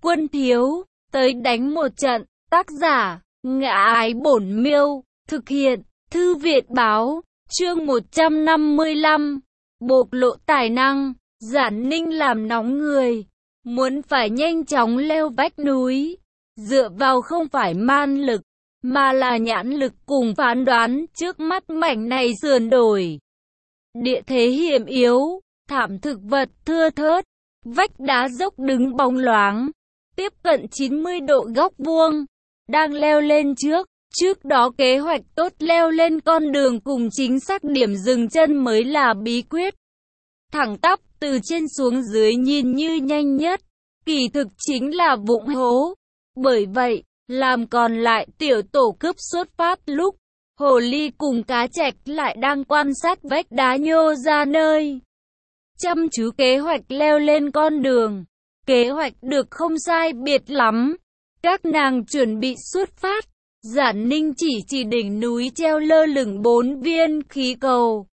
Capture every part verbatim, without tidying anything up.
Quân thiếu, tới đánh một trận. Tác giả, Ngã Ái Bổn Miêu. Thực hiện, Thư viện báo. Chương một trăm năm mươi lăm. Bộc lộ tài năng. Giản Ninh làm nóng người. Muốn phải nhanh chóng leo vách núi. Dựa vào không phải man lực, mà là nhãn lực cùng phán đoán. Trước mắt mảnh này sườn đồi, địa thế hiểm yếu, thảm thực vật thưa thớt, vách đá dốc đứng bóng loáng, tiếp cận chín mươi độ góc vuông. Đang leo lên trước, trước đó kế hoạch tốt leo lên con đường cùng chính xác điểm dừng chân mới là bí quyết. Thẳng tắp từ trên xuống dưới nhìn như nhanh nhất, kỳ thực chính là vụng hố. Bởi vậy, làm còn lại tiểu tổ cướp xuất phát lúc, hồ ly cùng cá trạch lại đang quan sát vách đá nhô ra nơi. Chăm chú kế hoạch leo lên con đường. Kế hoạch được không sai biệt lắm. Các nàng chuẩn bị xuất phát. Giản Ninh chỉ chỉ đỉnh núi treo lơ lửng bốn viên khí cầu.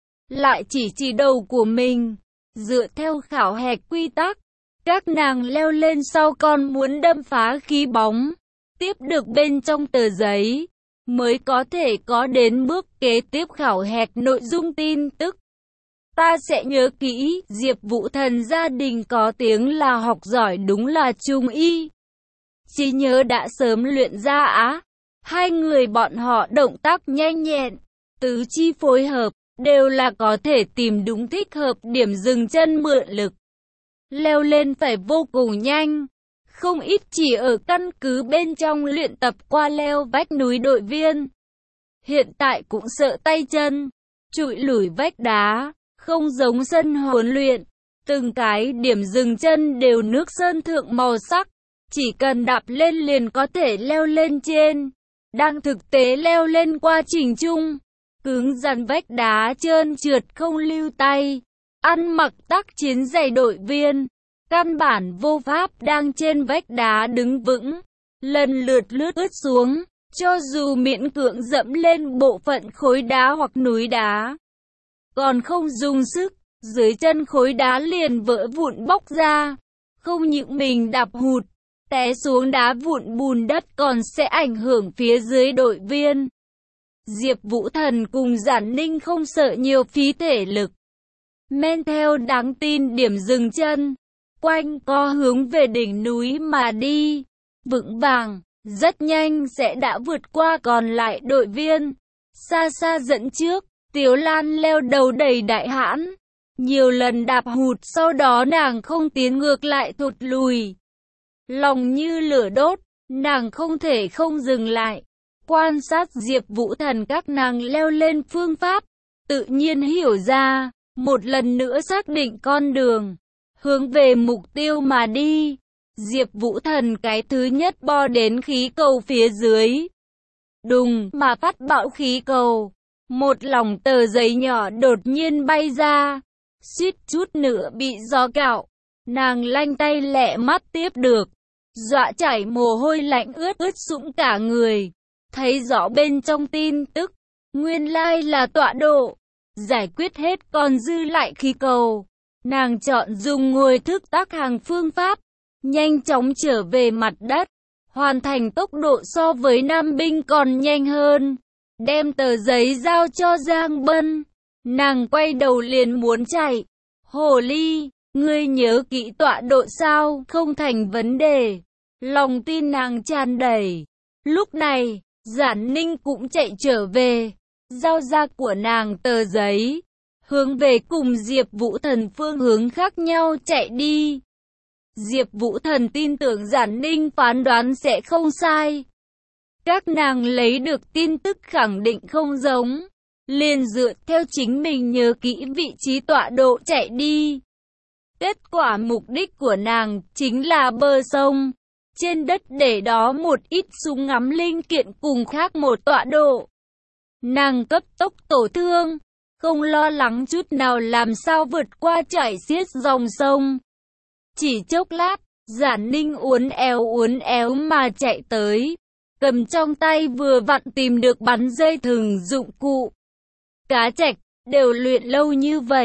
Lại chỉ chỉ đầu của mình. Dựa theo khảo hạch quy tắc, các nàng leo lên sau còn muốn đâm phá khí bóng, tiếp được bên trong tờ giấy, mới có thể có đến bước kế tiếp khảo hạch nội dung tin tức. Ta sẽ nhớ kỹ, Diệp Vũ Thần gia đình có tiếng là học giỏi đúng là trung y. Trí nhớ đã sớm luyện ra á. Hai người bọn họ động tác nhanh nhẹn, tứ chi phối hợp, đều là có thể tìm đúng thích hợp điểm dừng chân mượn lực. Leo lên phải vô cùng nhanh. Không ít chỉ ở căn cứ bên trong luyện tập qua leo vách núi đội viên. Hiện tại cũng sợ tay chân, trụi lủi vách đá, không giống sân huấn luyện. Từng cái điểm dừng chân đều nước sơn thượng màu sắc, chỉ cần đạp lên liền có thể leo lên trên. Đang thực tế leo lên quá trình chung, cứng rắn vách đá trơn trượt không lưu tay. Ăn mặc tác chiến giày đội viên, căn bản vô pháp đang trên vách đá đứng vững, lần lượt lướt ướt xuống, cho dù miễn cưỡng dẫm lên bộ phận khối đá hoặc núi đá, còn không dùng sức, dưới chân khối đá liền vỡ vụn bóc ra. Không những mình đạp hụt, té xuống đá vụn bùn đất còn sẽ ảnh hưởng phía dưới đội viên. Diệp Vũ Thần cùng Giản Ninh không sợ nhiều phí thể lực, men theo đáng tin điểm dừng chân, quanh co hướng về đỉnh núi mà đi, vững vàng, rất nhanh sẽ đã vượt qua còn lại đội viên. Xa xa dẫn trước, Tiếu Lan leo đầu đầy đại hãn, nhiều lần đạp hụt sau đó nàng không tiến ngược lại thụt lùi. Lòng như lửa đốt, nàng không thể không dừng lại, quan sát Diệp Vũ Thần các nàng leo lên phương pháp, tự nhiên hiểu ra, một lần nữa xác định con đường, hướng về mục tiêu mà đi. Diệp Vũ Thần cái thứ nhất bo đến khí cầu phía dưới. Đùng mà phát bạo khí cầu, một lỏng tờ giấy nhỏ đột nhiên bay ra, suýt chút nữa bị gió cạo. Nàng lanh tay lẹ mắt tiếp được, dọa chảy mồ hôi lạnh ướt ướt sũng cả người. Thấy rõ bên trong tin tức, nguyên lai là tọa độ. Giải quyết hết còn dư lại khí cầu, nàng chọn dùng ngồi thức tác hàng phương pháp, nhanh chóng trở về mặt đất, hoàn thành tốc độ so với nam binh còn nhanh hơn. Đem tờ giấy giao cho Giang Bân, nàng quay đầu liền muốn chạy. Hồ ly, ngươi nhớ kỹ tọa độ sao? Không thành vấn đề. Lòng tin nàng tràn đầy. Lúc này, Giản Ninh cũng chạy trở về, giao ra của nàng tờ giấy, hướng về cùng Diệp Vũ Thần phương hướng khác nhau chạy đi. Diệp Vũ Thần tin tưởng Giản Ninh phán đoán sẽ không sai. Các nàng lấy được tin tức khẳng định không giống, liền dựa theo chính mình nhớ kỹ vị trí tọa độ chạy đi. Kết quả mục đích của nàng chính là bờ sông. Trên đất để đó một ít súng ngắm linh kiện cùng khác một tọa độ. Nàng cấp tốc tổ thương, không lo lắng chút nào làm sao vượt qua chảy xiết dòng sông. Chỉ chốc lát, Giản Ninh uốn éo uốn éo mà chạy tới, cầm trong tay vừa vặn tìm được bắn dây thừng dụng cụ. Cá Trạch, đều luyện lâu như vậy,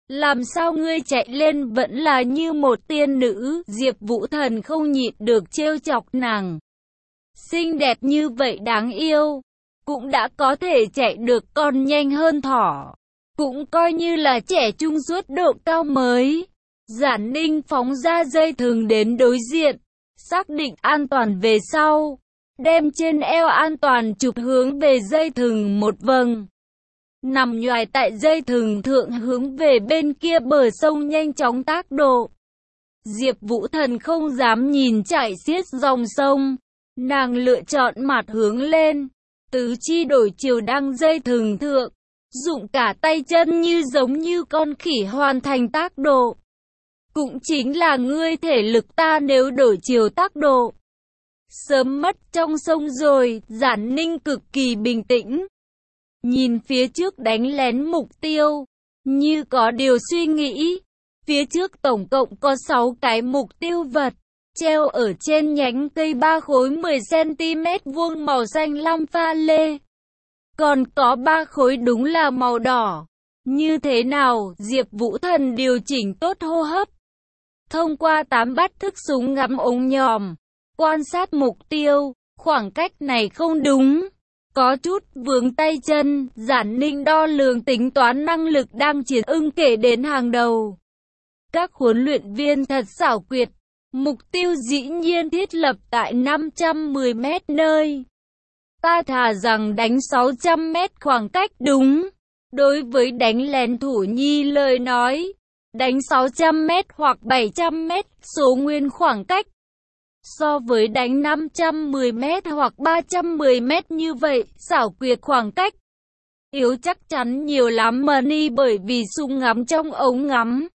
Làm sao ngươi chạy lên vẫn là như một tiên nữ? Diệp Vũ Thần không nhịn được trêu chọc nàng. Xinh đẹp như vậy đáng yêu, cũng đã có thể chạy được còn nhanh hơn thỏ. Cũng coi như là trẻ trung suốt độ cao mới. Giản Ninh phóng ra dây thừng đến đối diện, xác định an toàn về sau, đem trên eo an toàn chụp hướng về dây thừng một vầng. Nằm nhoài tại dây thừng thượng hướng về bên kia bờ sông nhanh chóng tác độ. Diệp Vũ Thần không dám nhìn chảy xiết dòng sông, nàng lựa chọn mặt hướng lên, tứ chi đổi chiều đăng dây thừng thượng, dụng cả tay chân như giống như con khỉ hoàn thành tác độ. Cũng chính là ngươi thể lực ta nếu đổi chiều tác độ, sớm mất trong sông rồi. Giản Ninh cực kỳ bình tĩnh, nhìn phía trước đánh lén mục tiêu, như có điều suy nghĩ. Phía trước tổng cộng có sáu cái mục tiêu vật, treo ở trên nhánh cây ba khối mười xăng-ti-mét vuông màu xanh lam pha lê. Còn có ba khối đúng là màu đỏ. Như thế nào? Diệp Vũ Thần điều chỉnh tốt hô hấp, thông qua tám bát thức súng ngắm ống nhòm, quan sát mục tiêu. Khoảng cách này không đúng, có chút vướng tay chân. Giản Ninh đo lường tính toán năng lực đang chiến ưng kể đến hàng đầu. Các huấn luyện viên thật xảo quyệt, mục tiêu dĩ nhiên thiết lập tại năm trăm mười mét nơi. Ta thà rằng đánh sáu trăm mét khoảng cách đúng. Đối với đánh lén thủ nhi lời nói, đánh sáu trăm mét hoặc bảy trăm mét số nguyên khoảng cách, so với đánh năm trăm mười mét hoặc ba trăm mười mét như vậy, xảo quyệt khoảng cách yếu chắc chắn nhiều lắm. Money bởi vì súng ngắm trong ống ngắm,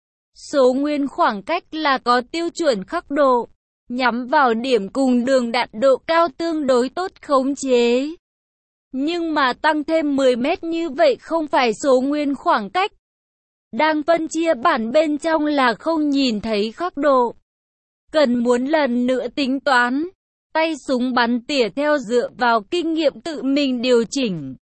số nguyên khoảng cách là có tiêu chuẩn khắc độ, nhắm vào điểm cùng đường đạn độ cao tương đối tốt khống chế. Nhưng mà tăng thêm mười mét như vậy không phải số nguyên khoảng cách. Đang phân chia bản bên trong là không nhìn thấy khắc độ. Cần muốn lần nữa tính toán, tay súng bắn tỉa theo dựa vào kinh nghiệm tự mình điều chỉnh.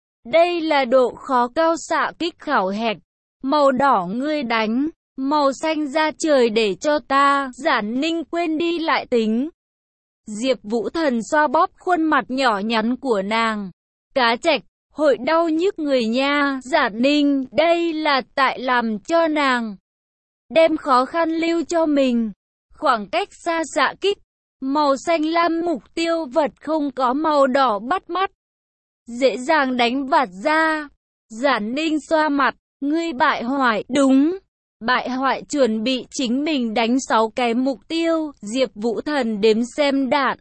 Đây là độ khó cao xạ kích khảo hạch. Màu đỏ ngươi đánh, màu xanh ra trời để cho ta. Giản Ninh quên đi lại tính. Diệp Vũ Thần xoa bóp khuôn mặt nhỏ nhắn của nàng. Cá trạch, hội đau nhức người nha. Giản Ninh, đây là tại làm cho nàng đem khó khăn lưu cho mình. Khoảng cách xa xạ kích, màu xanh lam mục tiêu vật không có màu đỏ bắt mắt, dễ dàng đánh vạt ra. Giản Ninh xoa mặt, ngươi bại hoại. Đúng, bại hoại chuẩn bị chính mình đánh sáu cái mục tiêu. Diệp Vũ Thần đếm xem đạn,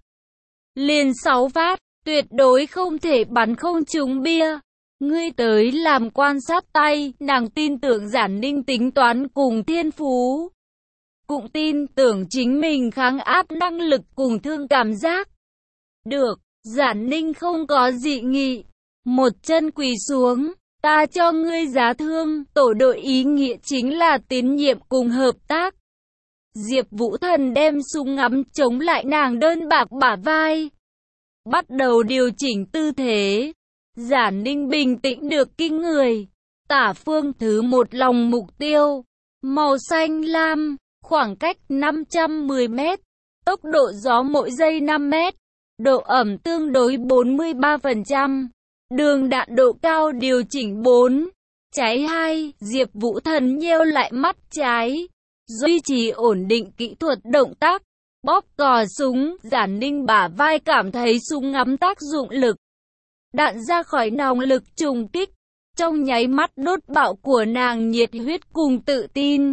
liền sáu phát, tuyệt đối không thể bắn không trúng bia. Ngươi tới làm quan sát tay. Nàng tin tưởng Giản Ninh tính toán cùng thiên phú, cũng tin tưởng chính mình kháng áp năng lực cùng thương cảm giác. Được, Giản Ninh không có dị nghị, một chân quỳ xuống. Ta cho ngươi giá thương. Tổ đội ý nghĩa chính là tín nhiệm cùng hợp tác. Diệp Vũ Thần đem súng ngắm chống lại nàng đơn bạc bả vai, bắt đầu điều chỉnh tư thế. Giản Ninh bình tĩnh được kinh người. Tả phương thứ một lòng mục tiêu, màu xanh lam, khoảng cách năm trăm mười mét, tốc độ gió mỗi giây năm mét, độ ẩm tương đối bốn mươi ba phần trăm, đường đạn độ cao điều chỉnh bốn, cháy hai. Diệp Vũ Thần nheo lại mắt trái, duy trì ổn định kỹ thuật động tác, bóp cò súng. Giản Ninh bả vai cảm thấy súng ngắm tác dụng lực, đạn ra khỏi nòng lực trùng kích, trong nháy mắt đốt bạo của nàng nhiệt huyết cùng tự tin.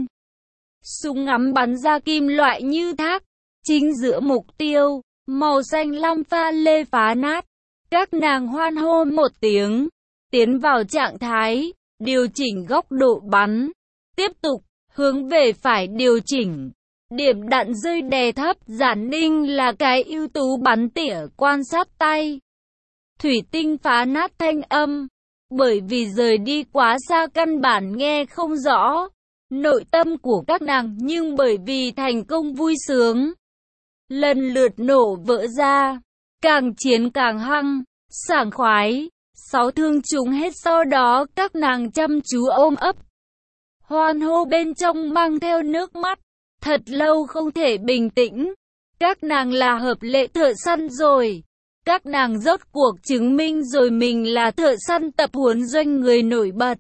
Súng ngắm bắn ra kim loại như thác, chính giữa mục tiêu, màu xanh lam pha lê phá nát. Các nàng hoan hô một tiếng, tiến vào trạng thái, điều chỉnh góc độ bắn. Tiếp tục, hướng về phải điều chỉnh. Điểm đạn rơi đè thấp. Giản Ninh là cái ưu tú bắn tỉa quan sát tay. Thủy tinh phá nát thanh âm, bởi vì rời đi quá xa căn bản nghe không rõ nội tâm của các nàng, nhưng bởi vì thành công vui sướng, lần lượt nổ vỡ ra, càng chiến càng hăng, sảng khoái. Sáu thương trúng hết, sau đó các nàng chăm chú ôm ấp, hoan hô bên trong mang theo nước mắt. Thật lâu không thể bình tĩnh. Các nàng là hợp lệ thợ săn rồi. Các nàng rốt cuộc chứng minh rồi mình là thợ săn tập huấn doanh người nổi bật.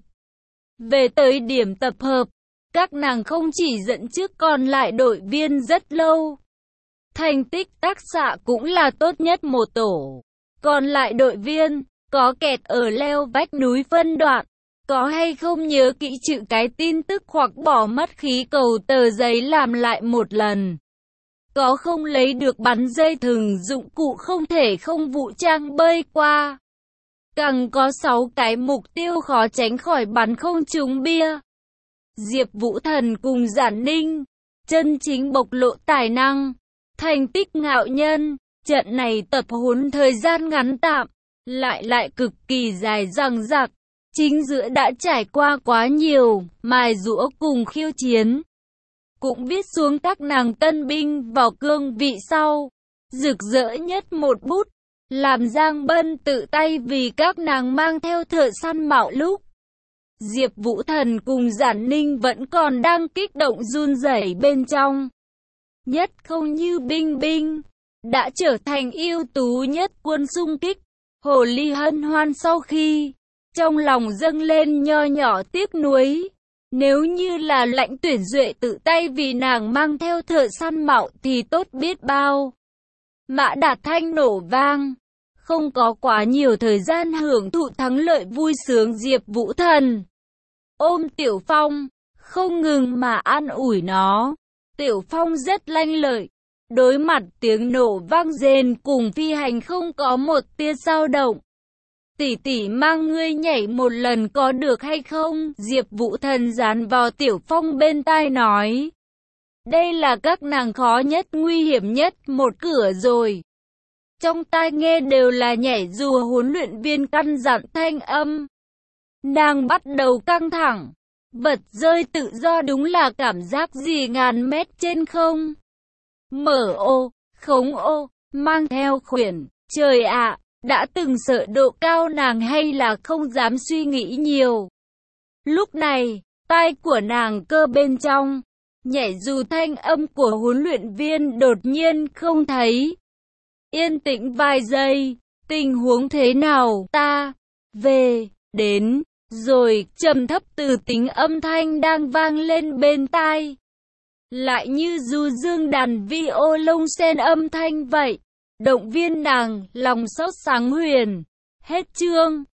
Về tới điểm tập hợp, các nàng không chỉ dẫn trước còn lại đội viên rất lâu. Thành tích tác xạ cũng là tốt nhất một tổ. Còn lại đội viên, có kẹt ở leo vách núi phân đoạn, có hay không nhớ kỹ chữ cái tin tức hoặc bỏ mất khí cầu tờ giấy làm lại một lần. Có không lấy được bắn dây thừng dụng cụ không thể không vũ trang bơi qua. Càng có sáu cái mục tiêu khó tránh khỏi bắn không trúng bia. Diệp Vũ Thần cùng Giản Ninh, chân chính bộc lộ tài năng, thành tích ngạo nhân. Trận này tập huấn thời gian ngắn tạm, lại lại cực kỳ dài dằng dặc. Chính giữa đã trải qua quá nhiều, mài giũa cùng khiêu chiến. Cũng viết xuống các nàng tân binh vào cương vị sau. Rực rỡ nhất một bút, làm Giang Bân tự tay vì các nàng mang theo thợ săn mạo lúc. Diệp Vũ Thần cùng Giản Ninh vẫn còn đang kích động run rẩy bên trong. Nhất không như Binh Binh, đã trở thành ưu tú nhất quân xung kích. Hồ Ly hân hoan sau khi, trong lòng dâng lên nho nhỏ tiếc nuối. Nếu như là Lãnh Tuyển Duệ tự tay vì nàng mang theo thợ săn mạo thì tốt biết bao. Mã Đạt Thanh nổ vang, không có quá nhiều thời gian hưởng thụ thắng lợi vui sướng. Diệp Vũ Thần ôm Tiểu Phong, không ngừng mà an ủi nó. Tiểu Phong rất lanh lợi, đối mặt tiếng nổ vang rền cùng phi hành không có một tia dao động. Tỷ tỷ mang ngươi nhảy một lần có được hay không? Diệp Vũ Thần dán vào Tiểu Phong bên tai nói. Đây là các nàng khó nhất nguy hiểm nhất một cửa rồi. Trong tai nghe đều là nhảy dù huấn luyện viên căn dặn thanh âm. Nàng bắt đầu căng thẳng. Vật rơi tự do đúng là cảm giác gì ngàn mét trên không. Mở ô, khống ô, mang theo khuyển. Trời ạ, đã từng sợ độ cao nàng hay là không dám suy nghĩ nhiều. Lúc này, tai của nàng cơ bên trong, nhảy dù thanh âm của huấn luyện viên đột nhiên không thấy. Yên tĩnh vài giây, tình huống thế nào? Ta, về, đến, rồi trầm thấp từ tính âm thanh đang vang lên bên tai. Lại như du dương đàn vi ô lông sen âm thanh vậy, động viên nàng, lòng sốt sáng huyền. Hết chương.